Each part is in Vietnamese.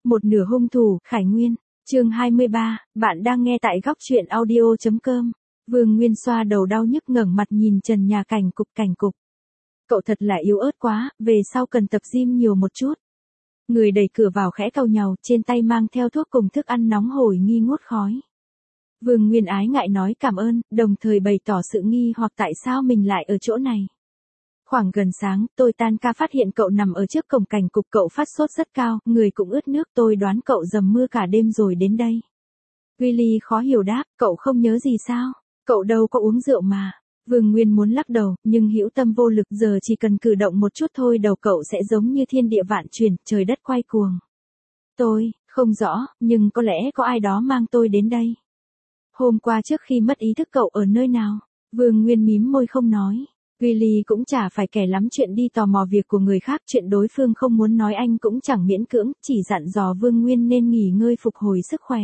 Một nửa hung thủ, Khải Nguyên. Chương 23, bạn đang nghe tại góc truyện audio.com. Vương Nguyên xoa đầu đau nhức ngẩng mặt nhìn trần nhà cảnh cục. Cậu thật là yếu ớt quá, về sau cần tập gym nhiều một chút. Người đẩy cửa vào khẽ cau nhàu, trên tay mang theo thuốc cùng thức ăn nóng hổi nghi ngút khói. Vương Nguyên ái ngại nói cảm ơn, đồng thời bày tỏ sự nghi hoặc tại sao mình lại ở chỗ này. Khoảng gần sáng, tôi tan ca phát hiện cậu nằm ở trước cổng cảnh cục, cậu phát sốt rất cao, người cũng ướt nước, tôi đoán cậu dầm mưa cả đêm rồi đến đây. Willy khó hiểu đáp, cậu không nhớ gì sao? Cậu đâu có uống rượu mà. Vương Nguyên muốn lắc đầu, nhưng hữu tâm vô lực, giờ chỉ cần cử động một chút thôi đầu cậu sẽ giống như thiên địa vạn chuyển, trời đất quay cuồng. Tôi, không rõ, nhưng có lẽ có ai đó mang tôi đến đây. Hôm qua trước khi mất ý thức cậu ở nơi nào? Vương Nguyên mím môi không nói. Willy cũng chả phải kẻ lắm chuyện đi tò mò việc của người khác, chuyện đối phương không muốn nói anh cũng chẳng miễn cưỡng, chỉ dặn dò Vương Nguyên nên nghỉ ngơi phục hồi sức khỏe.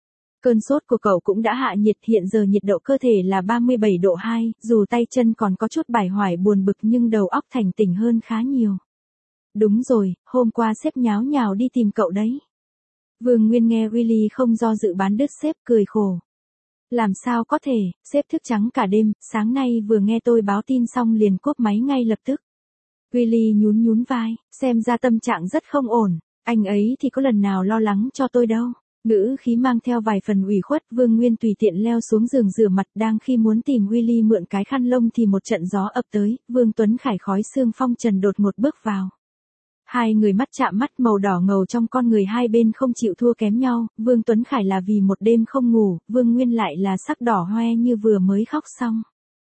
Cơn sốt của cậu cũng đã hạ nhiệt, hiện giờ nhiệt độ cơ thể là 37 độ 2, dù tay chân còn có chút bải hoài buồn bực nhưng đầu óc thành tỉnh hơn khá nhiều. Đúng rồi, hôm qua sếp nháo nhào đi tìm cậu đấy. Vương Nguyên nghe Willy không do dự bán đứt sếp cười khổ. Làm sao có thể, sếp thức trắng cả đêm, sáng nay vừa nghe tôi báo tin xong liền cúp máy ngay lập tức. Willy nhún vai, xem ra tâm trạng rất không ổn, anh ấy thì có lần nào lo lắng cho tôi đâu. Ngữ khí mang theo vài phần ủy khuất, Vương Nguyên tùy tiện leo xuống giường rửa mặt, đang khi muốn tìm Willy mượn cái khăn lông thì một trận gió ập tới, Vương Tuấn Khải khói sương phong trần đột ngột bước vào. Hai người mắt chạm mắt, màu đỏ ngầu trong con người hai bên không chịu thua kém nhau, Vương Tuấn Khải là vì một đêm không ngủ, Vương Nguyên lại là sắc đỏ hoe như vừa mới khóc xong.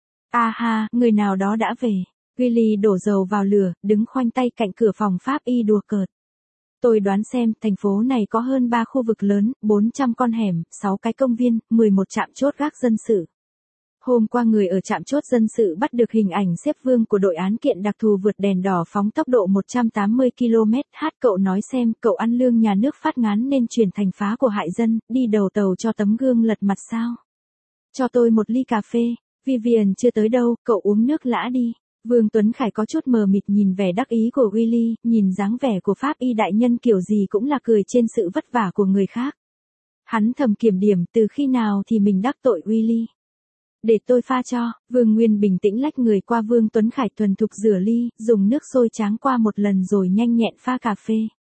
A ha, người nào đó đã về. Willy đổ dầu vào lửa, đứng khoanh tay cạnh cửa phòng pháp y đùa cợt. Tôi đoán xem, thành phố này có hơn 3 khu vực lớn, 400 con hẻm, 6 cái công viên, 11 trạm chốt gác dân sự. Hôm qua người ở trạm chốt dân sự bắt được hình ảnh xếp Vương của đội án kiện đặc thù vượt đèn đỏ phóng tốc độ 180 km/h. Cậu nói xem, cậu ăn lương nhà nước phát ngán nên chuyển thành phá của hại dân, đi đầu tàu cho tấm gương lật mặt sao? Cho tôi một ly cà phê. Vivian chưa tới đâu, cậu uống nước lã đi. Vương Tuấn Khải có chút mờ mịt nhìn vẻ đắc ý của Willy, nhìn dáng vẻ của pháp y đại nhân kiểu gì cũng là cười trên sự vất vả của người khác. Hắn thầm kiểm điểm từ khi nào thì mình đắc tội Willy. Để tôi pha cho. Vương Nguyên bình tĩnh lách người qua Vương Tuấn Khải, thuần thục rửa ly, dùng nước sôi tráng qua một lần rồi nhanh nhẹn pha cà phê.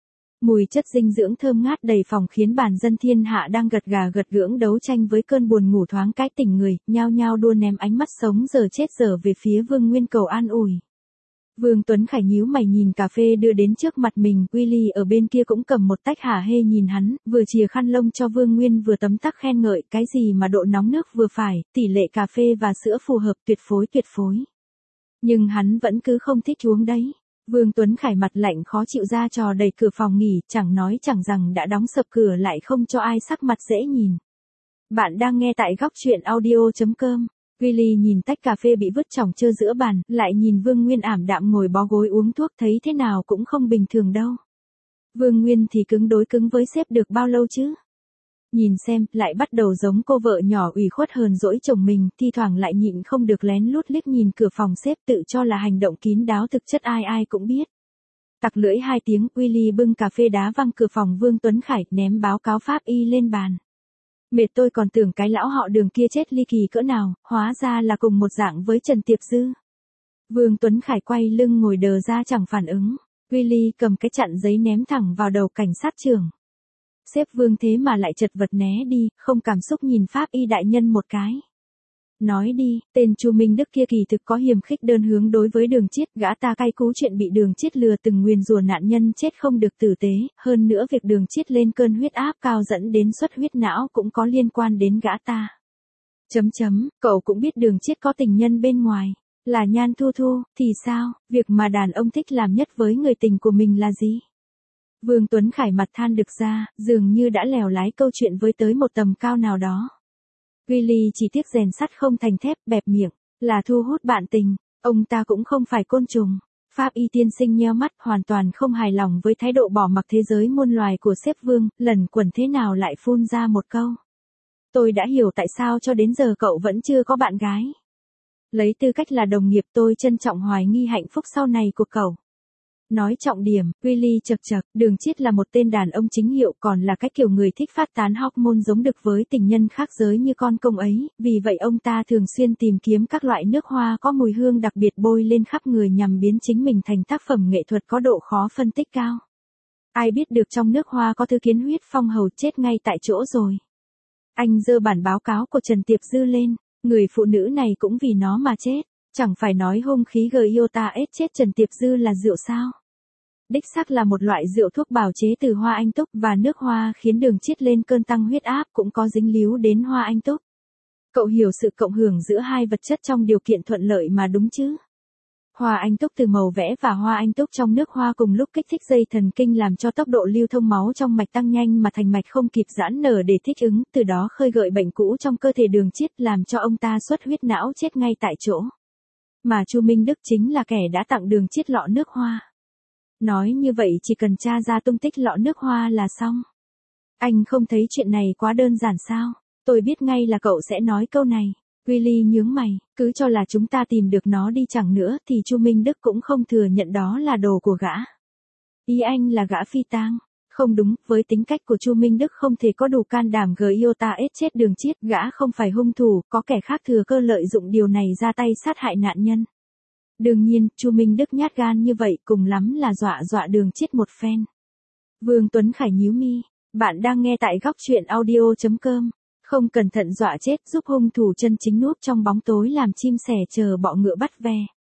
Mùi chất dinh dưỡng thơm ngát đầy phòng khiến bản dân thiên hạ đang gật gà gật gưỡng đấu tranh với cơn buồn ngủ thoáng cái tỉnh người, nhao nhao đua ném ánh mắt sống giờ chết giờ về phía Vương Nguyên cầu an ủi. Vương Tuấn Khải nhíu mày nhìn cà phê đưa đến trước mặt mình, Willy ở bên kia cũng cầm một tách hả hê nhìn hắn, vừa chìa khăn lông cho Vương Nguyên vừa tấm tắc khen ngợi, cái gì mà độ nóng nước vừa phải, tỷ lệ cà phê và sữa phù hợp, tuyệt phối. Nhưng hắn vẫn cứ không thích uống đấy. Vương Tuấn Khải mặt lạnh khó chịu ra trò đẩy cửa phòng nghỉ, chẳng nói chẳng rằng đã đóng sập cửa lại không cho ai sắc mặt dễ nhìn. Bạn đang nghe tại góc truyện audio.com. Willy nhìn tách cà phê bị vứt chỏng trơ giữa bàn, lại nhìn Vương Nguyên ảm đạm ngồi bó gối uống thuốc, thấy thế nào cũng không bình thường đâu. Vương Nguyên thì cứng đối cứng với sếp được bao lâu chứ? Nhìn xem, lại bắt đầu giống cô vợ nhỏ ủy khuất hờn dỗi chồng mình, thi thoảng lại nhịn không được lén lút liếc nhìn cửa phòng sếp, tự cho là hành động kín đáo, thực chất ai ai cũng biết. Tặc lưỡi 2 tiếng, Willy bưng cà phê đá văng cửa phòng Vương Tuấn Khải, ném báo cáo pháp y lên bàn. Mệt, tôi còn tưởng cái lão họ Đường kia chết ly kỳ cỡ nào, hóa ra là cùng một dạng với Trần Tiệp Dư. Vương Tuấn Khải quay lưng ngồi đờ ra chẳng phản ứng. Willy cầm cái chặn giấy ném thẳng vào đầu cảnh sát trưởng. Sếp Vương thế mà lại chật vật né đi, không cảm xúc nhìn pháp y đại nhân một cái. Nói đi, tên Chu Minh Đức kia kỳ thực có hiềm khích đơn hướng đối với Đường Chiết, gã ta cay cú chuyện bị Đường Chiết lừa từng nguyền rủa nạn nhân chết không được tử tế, hơn nữa việc Đường Chiết lên cơn huyết áp cao dẫn đến xuất huyết não cũng có liên quan đến gã ta. Cậu cũng biết Đường Chiết có tình nhân bên ngoài, là Nhan Thu Thu, thì sao, việc mà đàn ông thích làm nhất với người tình của mình là gì? Vương Tuấn Khải mặt than được ra, dường như đã lèo lái câu chuyện với tới một tầm cao nào đó. Willy chỉ tiếc rèn sắt không thành thép, bẹp miệng, là thu hút bạn tình, ông ta cũng không phải côn trùng. Pháp y tiên sinh nheo mắt, hoàn toàn không hài lòng với thái độ bỏ mặc thế giới muôn loài của sếp Vương, lần quẩn thế nào lại phun ra một câu. Tôi đã hiểu tại sao cho đến giờ cậu vẫn chưa có bạn gái. Lấy tư cách là đồng nghiệp, tôi trân trọng hoài nghi hạnh phúc sau này của cậu. Nói trọng điểm, Willy chậc chậc, Đường Chiết là một tên đàn ông chính hiệu, còn là cái kiểu người thích phát tán hormone giống đực với tình nhân khác giới như con công ấy, vì vậy ông ta thường xuyên tìm kiếm các loại nước hoa có mùi hương đặc biệt bôi lên khắp người nhằm biến chính mình thành tác phẩm nghệ thuật có độ khó phân tích cao. Ai biết được trong nước hoa có thứ kiến huyết phong hầu chết ngay tại chỗ rồi. Anh giơ bản báo cáo của Trần Tiệp Dư lên, người phụ nữ này cũng vì nó mà chết. Chẳng phải nói hung khí Giota S chết Trần Tiệp Dư là rượu sao? Đích xác là một loại rượu thuốc bào chế từ hoa anh túc và nước hoa khiến Đường Chiết lên cơn tăng huyết áp cũng có dính líu đến hoa anh túc. Cậu hiểu sự cộng hưởng giữa hai vật chất trong điều kiện thuận lợi mà đúng chứ? Hoa anh túc từ màu vẽ và hoa anh túc trong nước hoa cùng lúc kích thích dây thần kinh làm cho tốc độ lưu thông máu trong mạch tăng nhanh mà thành mạch không kịp giãn nở để thích ứng, từ đó khơi gợi bệnh cũ trong cơ thể Đường Chiết làm cho ông ta xuất huyết não chết ngay tại chỗ. Mà Chu Minh Đức chính là kẻ đã tặng Đường Chiết lọ nước hoa. Nói như vậy chỉ cần tra ra tung tích lọ nước hoa là xong. Anh không thấy chuyện này quá đơn giản sao? Tôi biết ngay là cậu sẽ nói câu này. Willy nhướng mày, cứ cho là chúng ta tìm được nó đi chẳng nữa thì Chu Minh Đức cũng không thừa nhận đó là đồ của gã. Ý anh là gã phi tang. Không đúng, với tính cách của Chu Minh Đức không thể có đủ can đảm Giota S chết Đường Chiết, gã không phải hung thủ, có kẻ khác thừa cơ lợi dụng điều này ra tay sát hại nạn nhân. Đương nhiên, Chu Minh Đức nhát gan như vậy cùng lắm là dọa Đường Chiết một phen. Vương Tuấn Khải nhíu mi, bạn đang nghe tại góc truyện audio.com. Không cẩn thận dọa chết giúp hung thủ chân chính núp trong bóng tối làm chim sẻ chờ bọ ngựa bắt ve.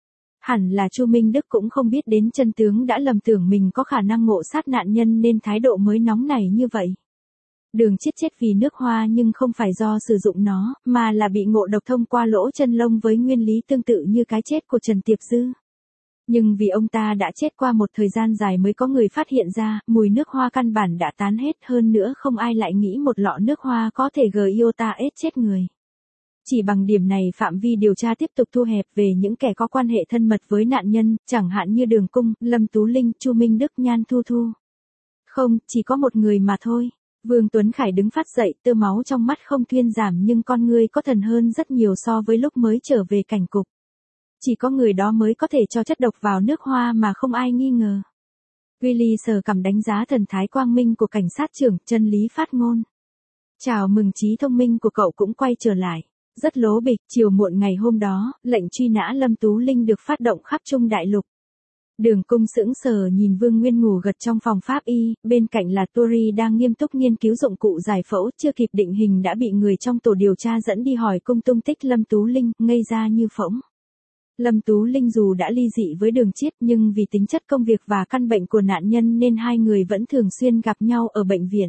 Hẳn là Chu Minh Đức cũng không biết đến chân tướng đã lầm tưởng mình có khả năng ngộ sát nạn nhân nên thái độ mới nóng nảy như vậy. Đường Chiết chết vì nước hoa nhưng không phải do sử dụng nó, mà là bị ngộ độc thông qua lỗ chân lông với nguyên lý tương tự như cái chết của Trần Tiệp Dư. Nhưng vì ông ta đã chết qua một thời gian dài mới có người phát hiện ra, mùi nước hoa căn bản đã tán hết, hơn nữa không ai lại nghĩ một lọ nước hoa có thể Giota S chết người. Chỉ bằng điểm này phạm vi điều tra tiếp tục thu hẹp về những kẻ có quan hệ thân mật với nạn nhân, chẳng hạn như Đường Cung, Lâm Tú Linh, Chu Minh Đức, Nhan Thu Thu. Không, chỉ có một người mà thôi. Vương Tuấn Khải đứng phát dậy, tơ máu trong mắt không thuyên giảm nhưng con ngươi có thần hơn rất nhiều so với lúc mới trở về cảnh cục. Chỉ có người đó mới có thể cho chất độc vào nước hoa mà không ai nghi ngờ. Willy sờ cằm đánh giá thần thái quang minh của cảnh sát trưởng, chân lý phát ngôn. Chào mừng trí thông minh của cậu cũng quay trở lại. Rất lố bịch, chiều muộn ngày hôm đó, lệnh truy nã Lâm Tú Linh được phát động khắp Trung Đại Lục. Đường Cung sững sờ nhìn Vương Nguyên ngủ gật trong phòng pháp y, bên cạnh là Tori đang nghiêm túc nghiên cứu dụng cụ giải phẫu, chưa kịp định hình đã bị người trong tổ điều tra dẫn đi hỏi cung tung tích Lâm Tú Linh, ngây ra như phỗng. Lâm Tú Linh dù đã ly dị với Đường Chiết nhưng vì tính chất công việc và căn bệnh của nạn nhân nên hai người vẫn thường xuyên gặp nhau ở bệnh viện.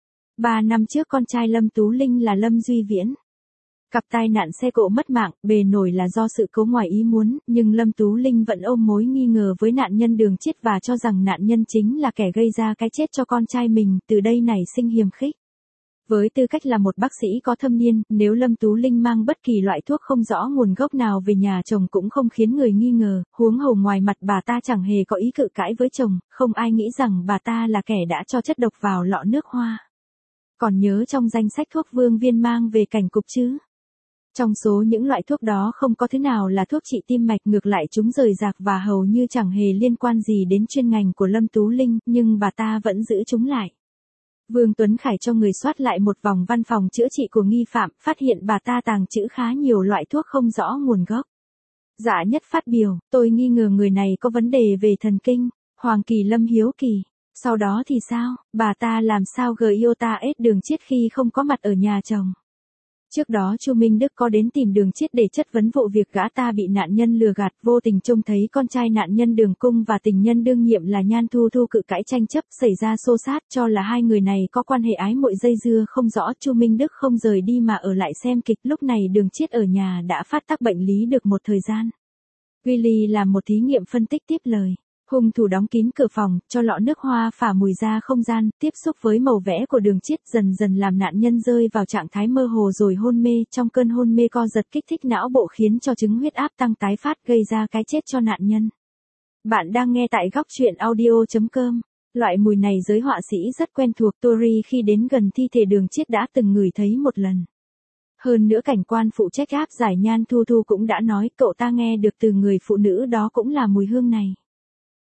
3 năm trước con trai Lâm Tú Linh là Lâm Duy Viễn. Cặp tai nạn xe cộ mất mạng, bề nổi là do sự cố ngoài ý muốn, nhưng Lâm Tú Linh vẫn ôm mối nghi ngờ với nạn nhân Đường Chiết và cho rằng nạn nhân chính là kẻ gây ra cái chết cho con trai mình, từ đây nảy sinh hiềm khích. Với tư cách là một bác sĩ có thâm niên, nếu Lâm Tú Linh mang bất kỳ loại thuốc không rõ nguồn gốc nào về nhà chồng cũng không khiến người nghi ngờ, huống hồ ngoài mặt bà ta chẳng hề có ý cự cãi với chồng, không ai nghĩ rằng bà ta là kẻ đã cho chất độc vào lọ nước hoa. Còn nhớ trong danh sách thuốc Vương Viên mang về cảnh cục chứ? Trong số những loại thuốc đó không có thứ nào là thuốc trị tim mạch, ngược lại chúng rời rạc và hầu như chẳng hề liên quan gì đến chuyên ngành của Lâm Tú Linh, nhưng bà ta vẫn giữ chúng lại. Vương Tuấn Khải cho người soát lại một vòng văn phòng chữa trị của nghi phạm, phát hiện bà ta tàng trữ khá nhiều loại thuốc không rõ nguồn gốc. Dạ Nhất phát biểu, tôi nghi ngờ người này có vấn đề về thần kinh. Hoàng Kỳ Lâm hiếu kỳ. Sau đó thì sao, bà ta làm sao Giota S Đường Chiết khi không có mặt ở nhà chồng? Trước đó Chu Minh Đức có đến tìm Đường Chiết để chất vấn vụ việc gã ta bị nạn nhân lừa gạt, vô tình trông thấy con trai nạn nhân Đường Cung và tình nhân đương nhiệm là Nhan Thu Thu cự cãi tranh chấp, xảy ra xô xát, cho là hai người này có quan hệ ái muội dây dưa không rõ. Chu Minh Đức không rời đi mà ở lại xem kịch, lúc này Đường Chiết ở nhà đã phát tác bệnh lý được một thời gian. Willy làm một thí nghiệm phân tích tiếp lời. Hung thủ đóng kín cửa phòng, cho lọ nước hoa phả mùi ra không gian, tiếp xúc với màu vẽ của Đường Chiết dần dần làm nạn nhân rơi vào trạng thái mơ hồ rồi hôn mê, trong cơn hôn mê co giật kích thích não bộ khiến cho chứng huyết áp tăng tái phát gây ra cái chết cho nạn nhân. Bạn đang nghe tại góc truyện audio.com. Loại mùi này giới họa sĩ rất quen thuộc, Tori khi đến gần thi thể Đường Chiết đã từng ngửi thấy một lần. Hơn nữa cảnh quan phụ trách áp giải Nhan Thu Thu cũng đã nói cậu ta nghe được từ người phụ nữ đó cũng là mùi hương này.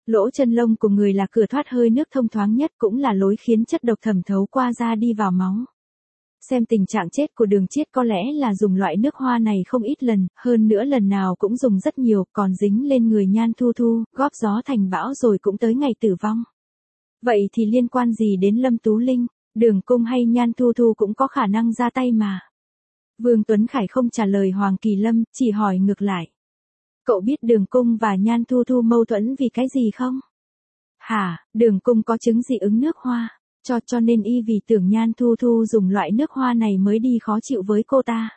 Lỗ chân lông của người là cửa thoát hơi nước thông thoáng nhất, cũng là lối khiến chất độc thẩm thấu qua da đi vào máu. Xem tình trạng chết của Đường Chiết có lẽ là dùng loại nước hoa này không ít lần, hơn nữa lần nào cũng dùng rất nhiều, còn dính lên người Nhan Thu Thu, góp gió thành bão rồi cũng tới ngày tử vong. Vậy thì liên quan gì đến Lâm Tú Linh, Đường Cung hay Nhan Thu Thu cũng có khả năng ra tay mà. Vương Tuấn Khải không trả lời Hoàng Kỳ Lâm, chỉ hỏi ngược lại. Cậu biết Đường Cung và Nhan Thu Thu mâu thuẫn vì cái gì không? Hả, Đường Cung có chứng dị ứng nước hoa, cho nên y vì tưởng Nhan Thu Thu dùng loại nước hoa này mới đi khó chịu với cô ta.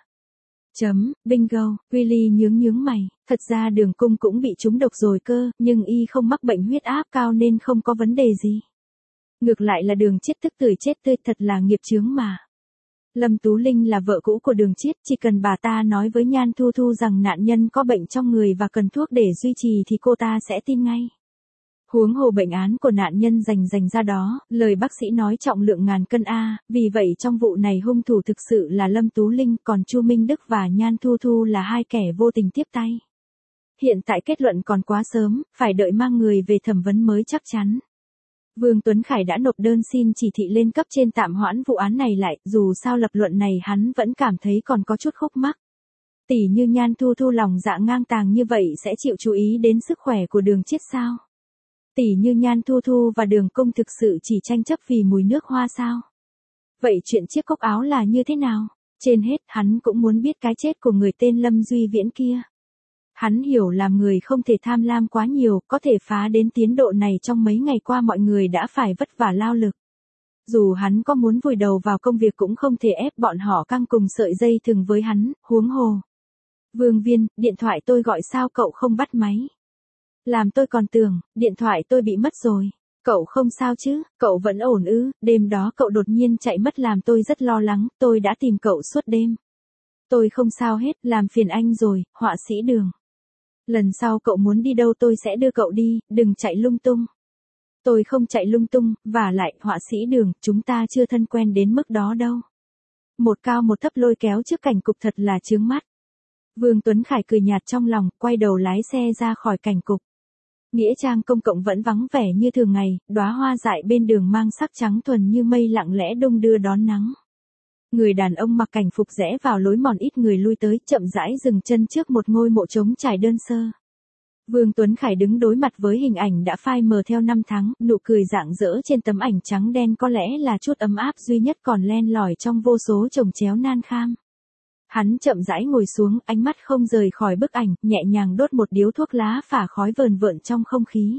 Bingo, Willy nhướng mày, thật ra Đường Cung cũng bị trúng độc rồi cơ, nhưng y không mắc bệnh huyết áp cao nên không có vấn đề gì. Ngược lại là Đường Chiết tức tươi chết tươi, thật là nghiệp chướng mà. Lâm Tú Linh là vợ cũ của Đường Chiết, chỉ cần bà ta nói với Nhan Thu Thu rằng nạn nhân có bệnh trong người và cần thuốc để duy trì thì cô ta sẽ tin ngay. Huống hồ bệnh án của nạn nhân dành ra đó, lời bác sĩ nói trọng lượng ngàn cân a, vì vậy trong vụ này hung thủ thực sự là Lâm Tú Linh, còn Chu Minh Đức và Nhan Thu Thu là hai kẻ vô tình tiếp tay. Hiện tại kết luận còn quá sớm, phải đợi mang người về thẩm vấn mới chắc chắn. Vương Tuấn Khải đã nộp đơn xin chỉ thị lên cấp trên tạm hoãn vụ án này lại, dù sao lập luận này hắn vẫn cảm thấy còn có chút khúc mắc. Tỷ như Nhan Thu Thu lòng dạ ngang tàng như vậy sẽ chịu chú ý đến sức khỏe của Đường Chiết sao? Tỷ như Nhan Thu Thu và Đường Cung thực sự chỉ tranh chấp vì mùi nước hoa sao? Vậy chuyện chiếc cốc áo là như thế nào? Trên hết hắn cũng muốn biết cái chết của người tên Lâm Duy Viễn kia. Hắn hiểu làm người không thể tham lam quá nhiều, có thể phá đến tiến độ này trong mấy ngày qua mọi người đã phải vất vả lao lực. Dù hắn có muốn vùi đầu vào công việc cũng không thể ép bọn họ căng cùng sợi dây thừng với hắn, huống hồ. Vương Viên, điện thoại tôi gọi sao cậu không bắt máy? Làm tôi còn tưởng, điện thoại tôi bị mất rồi. Cậu không sao chứ, cậu vẫn ổn ư, đêm đó cậu đột nhiên chạy mất làm tôi rất lo lắng, tôi đã tìm cậu suốt đêm. Tôi không sao hết, làm phiền anh rồi, họa sĩ Đường. Lần sau cậu muốn đi đâu tôi sẽ đưa cậu đi, đừng chạy lung tung. Tôi không chạy lung tung, và lại, họa sĩ Đường, chúng ta chưa thân quen đến mức đó đâu. Một cao một thấp lôi kéo trước cảnh cục thật là chướng mắt. Vương Tuấn Khải cười nhạt trong lòng, quay đầu lái xe ra khỏi cảnh cục. Nghĩa trang công cộng vẫn vắng vẻ như thường ngày, đóa hoa dại bên đường mang sắc trắng thuần như mây lặng lẽ đung đưa đón nắng. Người đàn ông mặc cảnh phục rẽ vào lối mòn ít người lui tới, chậm rãi dừng chân trước một ngôi mộ trống trải đơn sơ. Vương Tuấn Khải đứng đối mặt với hình ảnh đã phai mờ theo năm tháng, nụ cười rạng rỡ trên tấm ảnh trắng đen có lẽ là chút ấm áp duy nhất còn len lỏi trong vô số chồng chéo nan kham. Hắn chậm rãi ngồi xuống, ánh mắt không rời khỏi bức ảnh, nhẹ nhàng đốt một điếu thuốc lá phả khói vờn vợn trong không khí.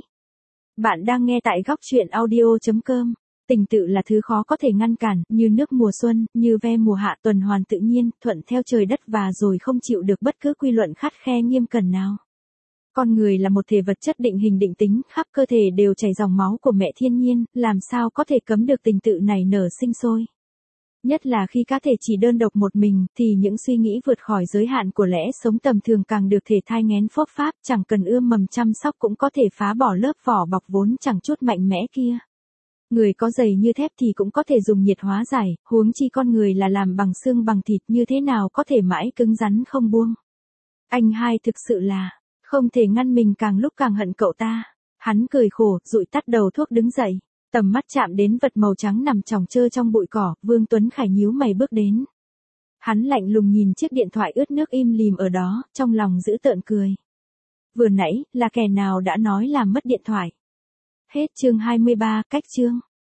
Bạn đang nghe tại góc truyện audio.com. Tình tự là thứ khó có thể ngăn cản, như nước mùa xuân, như ve mùa hạ tuần hoàn tự nhiên, thuận theo trời đất và rồi không chịu được bất cứ quy luận khắt khe nghiêm cẩn nào. Con người là một thể vật chất định hình định tính, khắp cơ thể đều chảy dòng máu của mẹ thiên nhiên, làm sao có thể cấm được tình tự này nở sinh sôi. Nhất là khi cá thể chỉ đơn độc một mình, thì những suy nghĩ vượt khỏi giới hạn của lẽ sống tầm thường càng được thể thai nghén phốc pháp, chẳng cần ươm mầm chăm sóc cũng có thể phá bỏ lớp vỏ bọc vốn chẳng chút mạnh mẽ kia. Người có dày như thép thì cũng có thể dùng nhiệt hóa giải, huống chi con người là làm bằng xương bằng thịt như thế nào có thể mãi cứng rắn không buông. Anh hai thực sự là, không thể ngăn mình càng lúc càng hận cậu ta. Hắn cười khổ, dụi tắt đầu thuốc đứng dậy. Tầm mắt chạm đến vật màu trắng nằm chòng chơ trong bụi cỏ, Vương Tuấn Khải nhíu mày bước đến. Hắn lạnh lùng nhìn chiếc điện thoại ướt nước im lìm ở đó, trong lòng giữ tợn cười. Vừa nãy, là kẻ nào đã nói làm mất điện thoại? Hết chương 23, cách chương.